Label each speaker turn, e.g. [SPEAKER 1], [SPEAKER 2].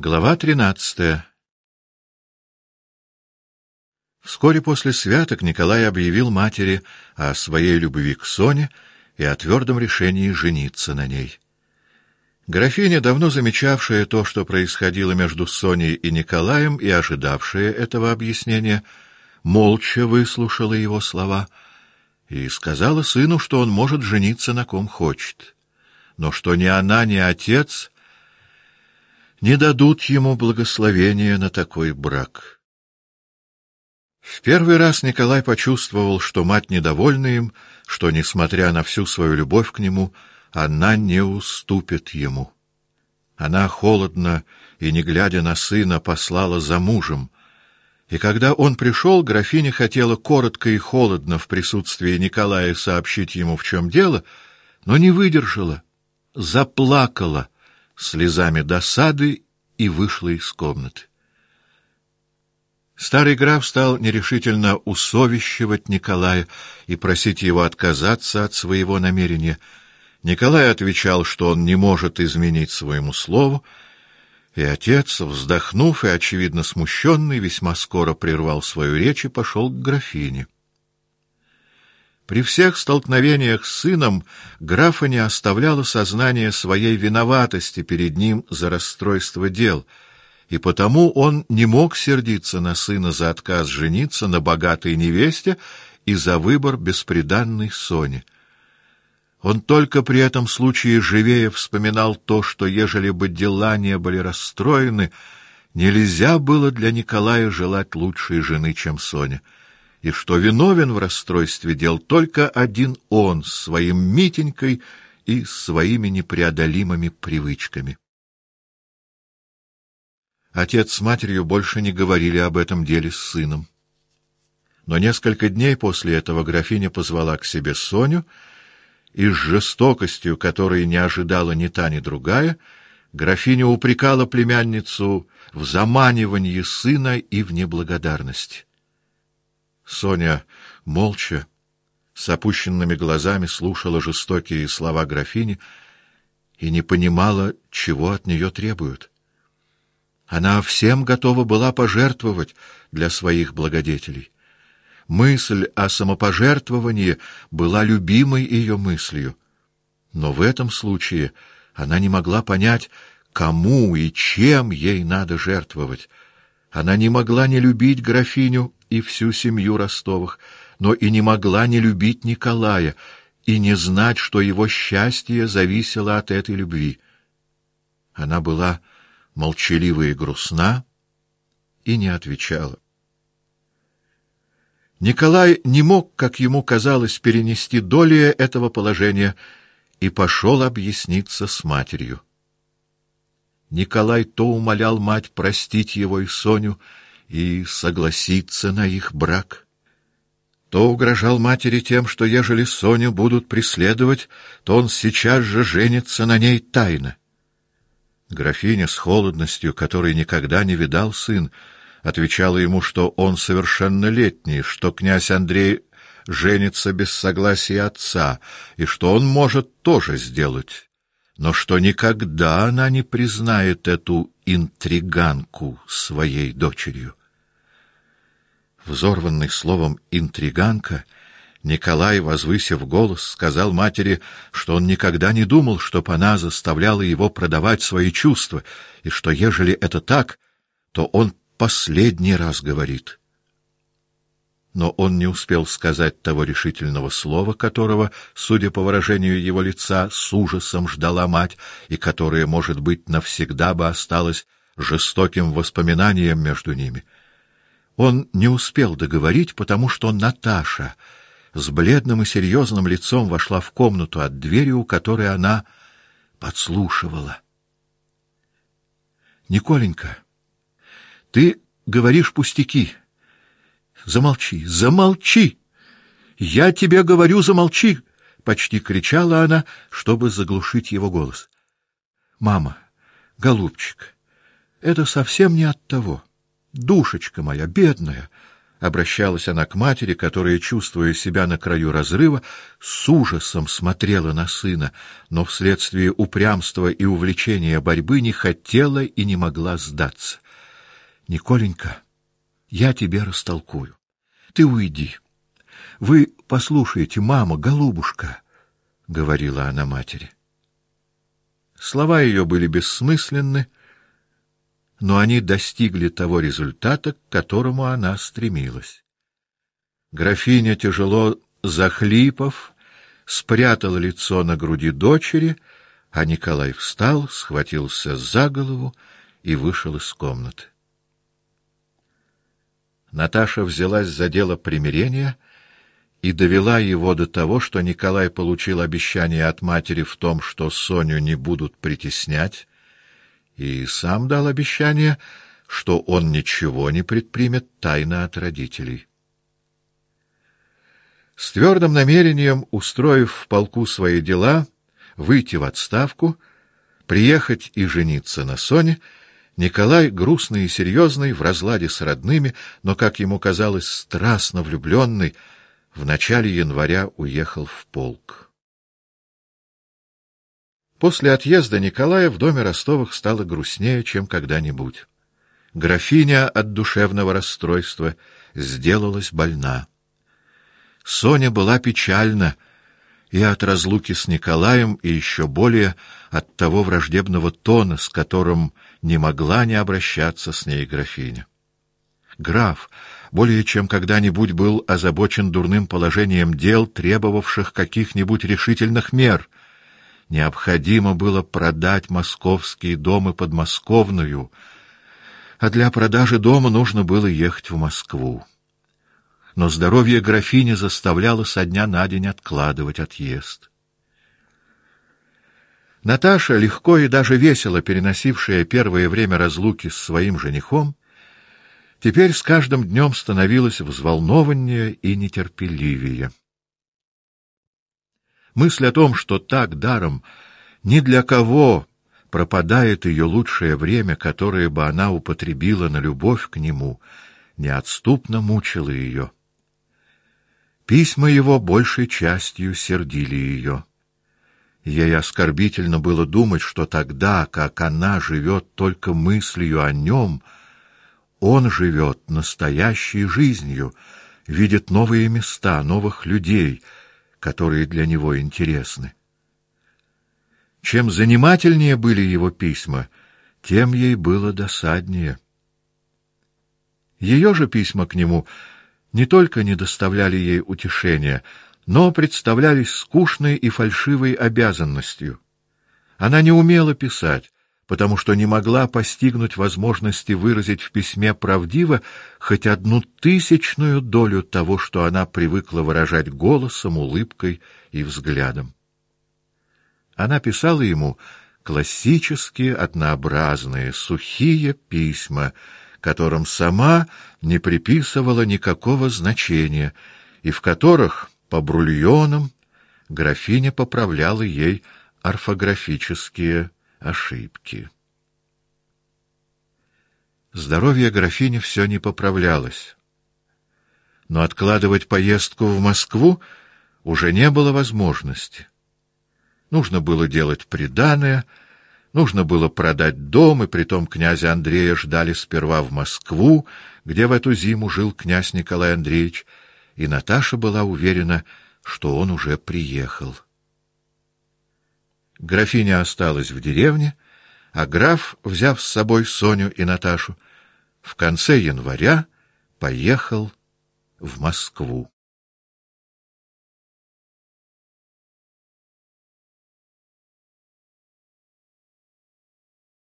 [SPEAKER 1] Глава 13. Вскоре после святок Николай объявил матери о своей любви к Соне и о твердом решении жениться на ней. Графиня, давно замечавшая то, что происходило между Соней и Николаем, и ожидавшая этого объяснения, молча выслушала его слова и сказала сыну, что он может жениться на ком хочет, но что ни она, ни отец не дадут ему благословения на такой брак. В первый раз Николай почувствовал, что мать недовольна им, что, несмотря на всю свою любовь к нему, она не уступит ему. Она холодно и, не глядя на сына, послала за мужем, и когда он пришел, графиня хотела коротко и холодно в присутствии Николая сообщить ему, в чем дело, но не выдержала, заплакала слезами досады и вышла из комнаты. Старый граф стал нерешительно усовещивать Николая и просить его отказаться от своего намерения. Николай отвечал, что он не может изменить своему слову, и отец, вздохнув и, очевидно, смущенный, весьма скоро прервал свою речь и пошел к графине. При всех столкновениях с сыном графа не оставляло сознание своей виноватости перед ним за расстройство дел, и потому он не мог сердиться на сына за отказ жениться на богатой невесте и за выбор бесприданной Сони. Он только при этом случае живее вспоминал то, что, ежели бы дела не были расстроены, нельзя было для Николая желать лучшей жены, чем Соня, и что виновен в расстройстве дел только один он с своим Митенькой и своими непреодолимыми привычками. Отец с матерью больше не говорили об этом деле с сыном. Но несколько дней после этого графиня позвала к себе Соню, и с жестокостью, которой не ожидала ни та, ни другая, графиня упрекала племянницу в заманивании сына и в неблагодарности. Соня молча, с опущенными глазами слушала жестокие слова графини и не понимала, чего от нее требуют. Она всем готова была пожертвовать для своих благодетелей. Мысль о самопожертвовании была любимой ее мыслью, но в этом случае она не могла понять, кому и чем ей надо жертвовать. Она не могла не любить графиню и всю семью Ростовых, но и не могла не любить Николая и не знать, что его счастье зависело от этой любви. Она была молчалива и грустна и не отвечала. Николай не мог, как ему казалось, перенести долее этого положения и пошел объясниться с матерью. Николай то умолял мать простить его и Соню и согласиться на их брак, то угрожал матери тем, что ежели Соню будут преследовать, то он сейчас же женится на ней тайно. Графиня с холодностью, которой никогда не видал сын, отвечала ему, что он совершеннолетний, что князь Андрей женится без согласия отца, и что он может тоже сделать, но что никогда она не признает эту интриганку своей дочерью. Взорванный словом «интриганка», Николай, возвысив голос, сказал матери, что он никогда не думал, чтоб она заставляла его продавать свои чувства, и что, ежели это так, то он последний раз говорит. Но он не успел сказать того решительного слова, которого, судя по выражению его лица, с ужасом ждала мать, и которое, может быть, навсегда бы осталось жестоким воспоминанием между ними. Он не успел договорить, потому что Наташа с бледным и серьезным лицом вошла в комнату от двери, у которой она подслушивала. — Николенька, ты говоришь пустяки. Замолчи, замолчи! Я тебе говорю, замолчи! — почти кричала она, чтобы заглушить его голос. — Мама, голубчик, это совсем не от того. Душечка моя, бедная, — обращалась она к матери, которая, чувствуя себя на краю разрыва, с ужасом смотрела на сына, но вследствие упрямства и увлечения борьбы не хотела и не могла сдаться. — Николенька, я тебе растолкую. Ты уйди. Вы послушайте, мама, голубушка, — говорила она матери. Слова ее были бессмысленны, но они достигли того результата, к которому она стремилась. Графиня, тяжело захлипав, спрятала лицо на груди дочери, а Николай встал, схватился за голову и вышел из комнаты. Наташа взялась за дело примирения и довела его до того, что Николай получил обещание от матери в том, что Соню не будут притеснять, и сам дал обещание, что он ничего не предпримет тайно от родителей. С твердым намерением, устроив в полку свои дела, выйти в отставку, приехать и жениться на Соне, Николай, грустный и серьезный, в разладе с родными, но, как ему казалось, страстно влюбленный, в начале января уехал в полк. После отъезда Николая в доме Ростовых стало грустнее, чем когда-нибудь. Графиня от душевного расстройства сделалась больна. Соня была печальна и от разлуки с Николаем, и еще более от того враждебного тона, с которым не могла не обращаться с ней графиня. Граф более чем когда-нибудь был озабочен дурным положением дел, требовавших каких-нибудь решительных мер. Необходимо было продать московские дома подмосковную, а для продажи дома нужно было ехать в Москву. Но здоровье графини заставляло со дня на день откладывать отъезд. Наташа, легко и даже весело переносившая первое время разлуки с своим женихом, теперь с каждым днем становилась взволнованнее и нетерпеливее. Мысль о том, что так даром ни для кого пропадает ее лучшее время, которое бы она употребила на любовь к нему, неотступно мучила ее. Письма его большей частью сердили ее. Ей оскорбительно было думать, что тогда, как она живет только мыслью о нем, он живет настоящей жизнью, видит новые места, новых людей, которые для него интересны. Чем занимательнее были его письма, тем ей было досаднее. Ее же письма к нему не только не доставляли ей утешения, но представлялись скучной и фальшивой обязанностью. Она не умела писать, потому что не могла постигнуть возможности выразить в письме правдиво хоть 1/1000 долю того, что она привыкла выражать голосом, улыбкой и взглядом. Она писала ему классические, однообразные, сухие письма, которым сама не приписывала никакого значения, и в которых по брульонам графиня поправляла ей орфографические ошибки. Здоровье графини все не поправлялось, но откладывать поездку в Москву уже не было возможности. Нужно было делать приданое, нужно было продать дом, и притом князя Андрея ждали сперва в Москву, где в эту зиму жил князь Николай Андреевич, и Наташа была уверена, что он уже приехал. Графиня осталась в деревне, а граф, взяв с собой Соню и Наташу, в конце января поехал в Москву.